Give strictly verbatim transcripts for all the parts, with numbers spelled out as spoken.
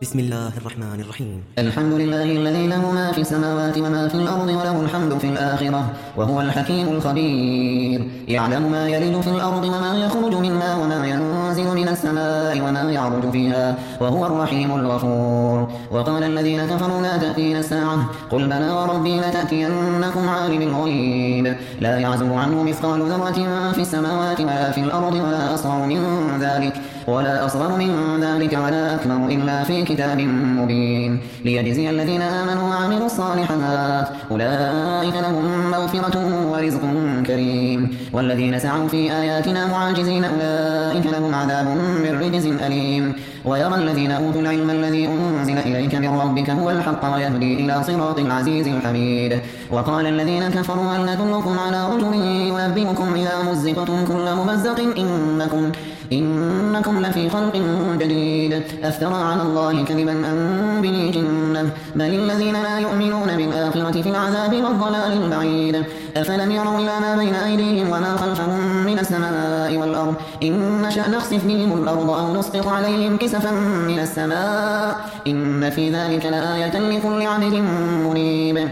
بسم الله الرحمن الرحيم. الحمد لله الذي له ما في السماوات وما في الأرض وله الحمد في الآخرة وهو الحكيم الخبير. يعلم ما يلج في الأرض وما يخرج منها وما ينزل من السماء وما يعرج فيها وهو الرحيم الغفور. وقال الذين كفروا لا تأتينا الساعة قل بلى وربي لتأتينكم عالم الغيب لا يعزب عنه مثقال ذرة في السماوات ولا في الأرض ولا أصغر من ذلك ولا أصغر من ذلك ولا أكبر إلا في كتاب مبين ليجزي الذين آمنوا وعملوا الصالحات أولئك لهم مغفرة ورزق كريم. والذين سعوا في آياتنا معاجزين أولئك لهم عذاب من رجز أليم. ويرى الذين أوتوا العلم الذي أنزل إليك من ربك هو الحق ويهدي إلى صراط العزيز الحميد. وقال الذين كفروا هل ندلكم على رجل ينبئكم إذا مزقتم كل ممزق إنكم إنكم لفي خلق جديد أفترى على الله كذبا أم به جنة بل الذين لا يؤمنون بالآخرة في العذاب والضلال البعيد. أفلم يروا إلى ما بين أيديهم وما خلفهم من السماء والأرض إن نشأ نخسف بهم الأرض أو نسقط عليهم كسفا من السماء إن في ذلك لآية لكل عبد منيب.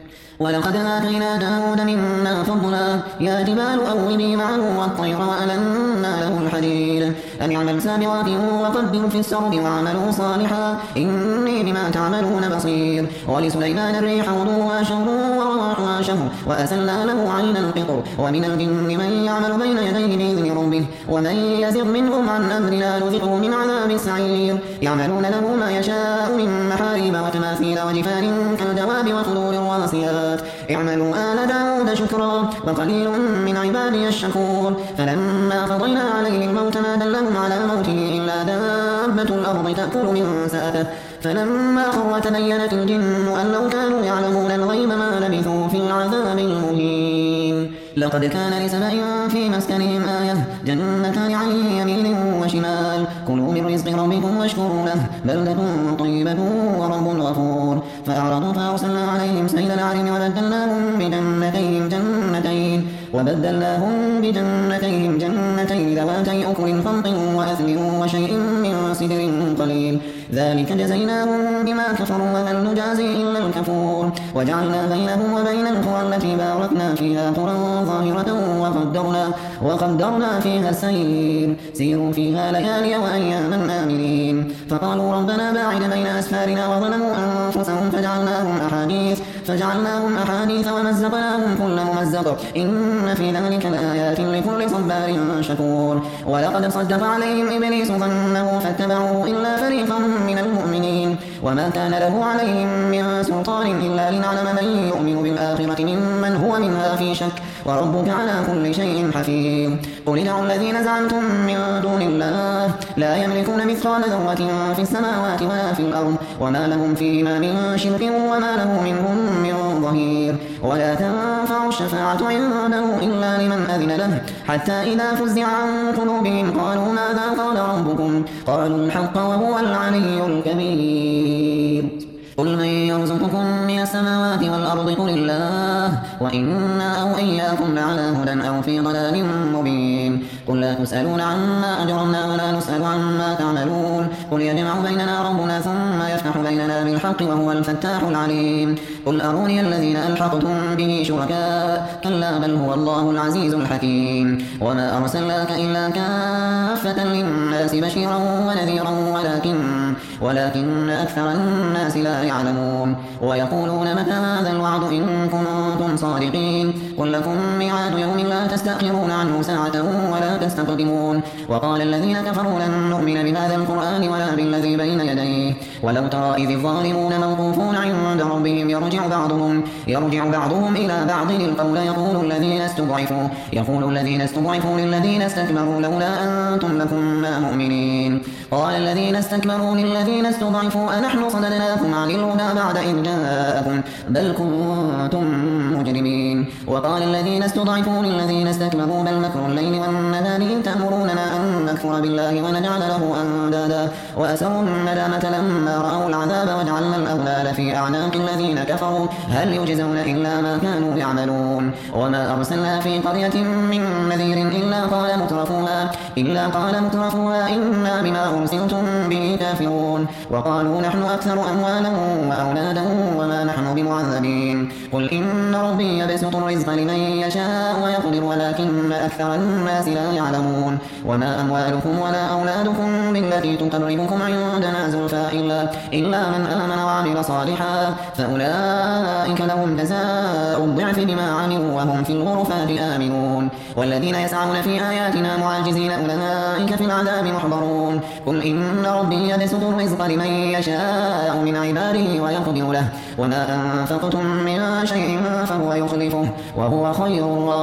ولقد آتينا داود منا فضلا يا جبال أوبي معه والطير وألنا له الحديد أن يعمل سابغات وقدر في السرد وعملوا صالحا إني بما تعملون بصير. ولسليمان الريح غدوها شهر ورواحها شهر وأسلنا له عين القطر ومن الجن من يعمل بين يديه بإذن ربه ومن يزغ منهم عن أمرنا نذقه من عذاب السعير. يعملون له ما يشاء من محاريب وتماثيل وجفان كالجواب وقدور الراسيات اعملوا آل داود شكرا وقليل من عبادي الشكور. فلما قضينا عليه الموت ما دلهم على موته إلا دابة الأرض تأكل من سأته فلما خر تبينت الجن أن لو كانوا يعلمون الغيب ما لبثوا في العذاب المهين. لقد كان لسبأ في مسكنهم آية جنتان عن يمين وشمال كلوا من رزق ربكم واشكروا له بلدة طيبة ورب غفور. فأعرضوا فأرسلنا عليهم سيل العرم وبدلناهم بجنتين جنتين وبدلناهم بجنتين جنتين ذواتي أكل خمط وأثل وشيء من سدر قليل ذلك جزيناهم بما كفروا وهل نجازي إلا الكفور. وجعلنا بينهم وبين القرى التي باركنا فيها قرى ظاهرة وقدرنا, وقدرنا فيها السير سيروا فيها ليالي وأياما آمنين. فقالوا ربنا باعد بين أسفارنا وظلموا أنفسهم فجعلناهم أحاديث فجعلناهم أحاديث ومزقناهم كل ممزق إن في ذلك لآيات لكل صبار شكور. ولقد صدق عليهم إبليس ظنه فاتبعوه إلا فريقا من المؤمنين وما كان له عليهم من سلطان إلا لنعلم من يؤمن بالآخرة ممن هو منها في شك وربك على كل شيء حفيظ. قل ادعوا الذين زعمتم من دون الله لا يملكون مثقال ذرة في السماوات ولا في الأرض وما لهم فيهما من شرك وما له منهم من ظهير. ولا تنفع الشفاعة عنده إلا لمن أذن له حتى إذا فزع عن قلوبهم قالوا ماذا قال ربكم قالوا الحق وهو العلي الكبير. قل من يرزقكم من السماوات والأرض قل الله وإنا أو إياكم لعلى هدى أو في ضلال مبين. قل لا تسألون عما أجرمنا ولا نسأل عما تعملون قل يجمع بيننا ربنا ثم يفتح بيننا بالحق وهو الفتاح العليم. قل أروني الذين ألحقتم به شركاء كلا بل هو الله العزيز الحكيم. وما أرسلناك إلا كافة للناس بشيرا ونذيرا ولكن ولكن أكثر الناس لا يعلمون. ويقولون متى هذا الوعد إن كنتم صادقين قل لكم ميعاد يوم لا تستأخرون عنه ساعة ولا تستقدمون. وقال الذين كفروا لن نؤمن بهذا القرآن ولا بالذي بين يديه ولو ترى إذ الظالمون موقوفون عند ربهم يرجع بعضهم يرجع بعضهم إلى بعض القول يقول الذين استضعفوا يقول الذين استضعفوا للذين استكبروا لولا أنتم لكنا مؤمنين قال الذين استكبروا للذين استضعفوا أنحن صددناكم عن الهدى بعد إذ جاءكم بل كنتم مجرمين. وقال الذين استضعفوا للذين استكبروا بل مكر الليل والنهار إذ تأمروننا أن نكفر بالله ونجعل له أندادا وأسروا الندامة لما رأوا العذاب وجعلنا الأغلال في أعناق الذين كفروا هل يجزون إلا ما كانوا يعملون وما أرسلنا في قرية من نذير إلا قال مترفوها إلا قال مترفوها إنا بما أرسلتم به كافرون وقالوا نحن أكثر أموالا وأولادا وما نحن بمعذبين قل إن ربي يبسط الرزق لمن يشاء ويقدر ولكن أكثر الناس لا يعلمون وما أموالكم ولا أولادكم بالتي تقربكم عندنا زلفى إلا, إلا من آمن وعمل صالحا فأولئك لهم جزاء الضعف بما عملوا وهم في الغرفات آمنون والذين يسعون في آياتنا معاجزين أولئك في العذاب محضرون قل إن ربي يبسط الرزق لمن يشاء من عباده ويقدر له وما أنفقتم من شيء فهو يخلفه وهو خير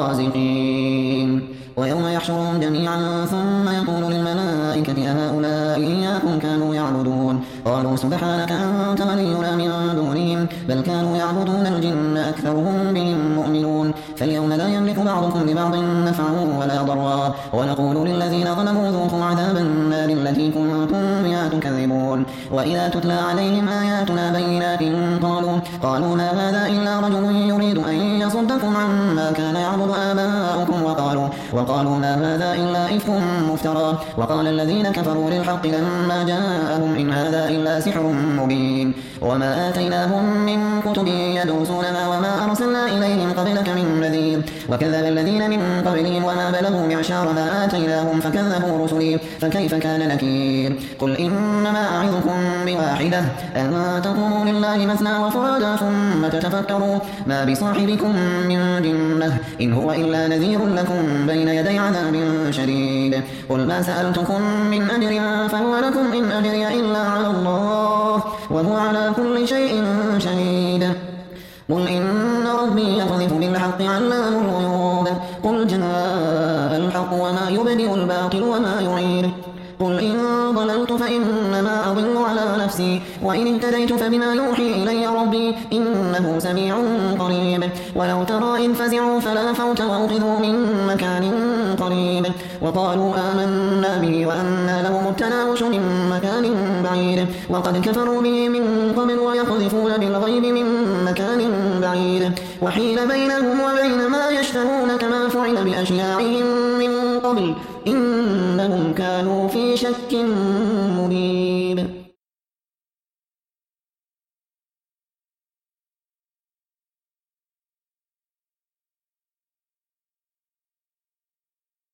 الرازقين ويوم يحشرهم جميعا ثم يقول للملائكة أهؤلاء إياكم كانوا يعبدون قالوا سبحانك أنت ولينا من دونهم بل كانوا يعبدون الجن أكثرهم بهم مؤمنون فاليوم لا يملك بعضكم لبعض نفعا ولا ضرا ونقول للذين ظلموا ذوقوا عذاب النار التي كنتم بها تكذبون وإذا تتلى عليهم آياتنا بينات قالوا, قالوا ما هذا إلا رجل يريد أن يصدكم عما كان يعبد آباؤكم وقالوا وقالوا ما هذا إلا إفك مفترى وقال الذين كفروا للحق لما جاءهم إن هذا إلا سحر مبين وما آتيناهم من كتب يدرسونها وما أرسلنا إليهم قبلك من نذير وكذب الذين من قبلهم وما بلغوا معشار ما آتيناهم فكذبوا رسلي فكيف كان نكير قل إنما أعظكم بواحدة أن تقوموا لله مثنى وفرادا ثم تتفكروا ما بصاحبكم من جنة إن هو إلا نذير لكم بين يدي عذاب شديد قل ما سألتكم من أجر فهو لكم إن أجري إلا على الله وهو على كل شيء شهيد قل إن ربي يقذف بالحق علام الغيوب قل جاء الحق وما يبدئ الباطل وما يعيد قل إن ضللت فإنما أضل على نفسي وإن اهتديت فبما يوحي إلي ربي إنه سميع قريب ولو ترى إذ فزعوا فلا فوت وأخذوا من مكان قريب وقالوا آمنا به وأنى لهم التناوش من مكان بعيد وقد كفروا به من قبل ويقذفون بالغيب من مكان بعيد وحيل بينهم وبين ما يشتهون كما فعل بأشياعهم من قبل إنهم كانوا في شك مريب.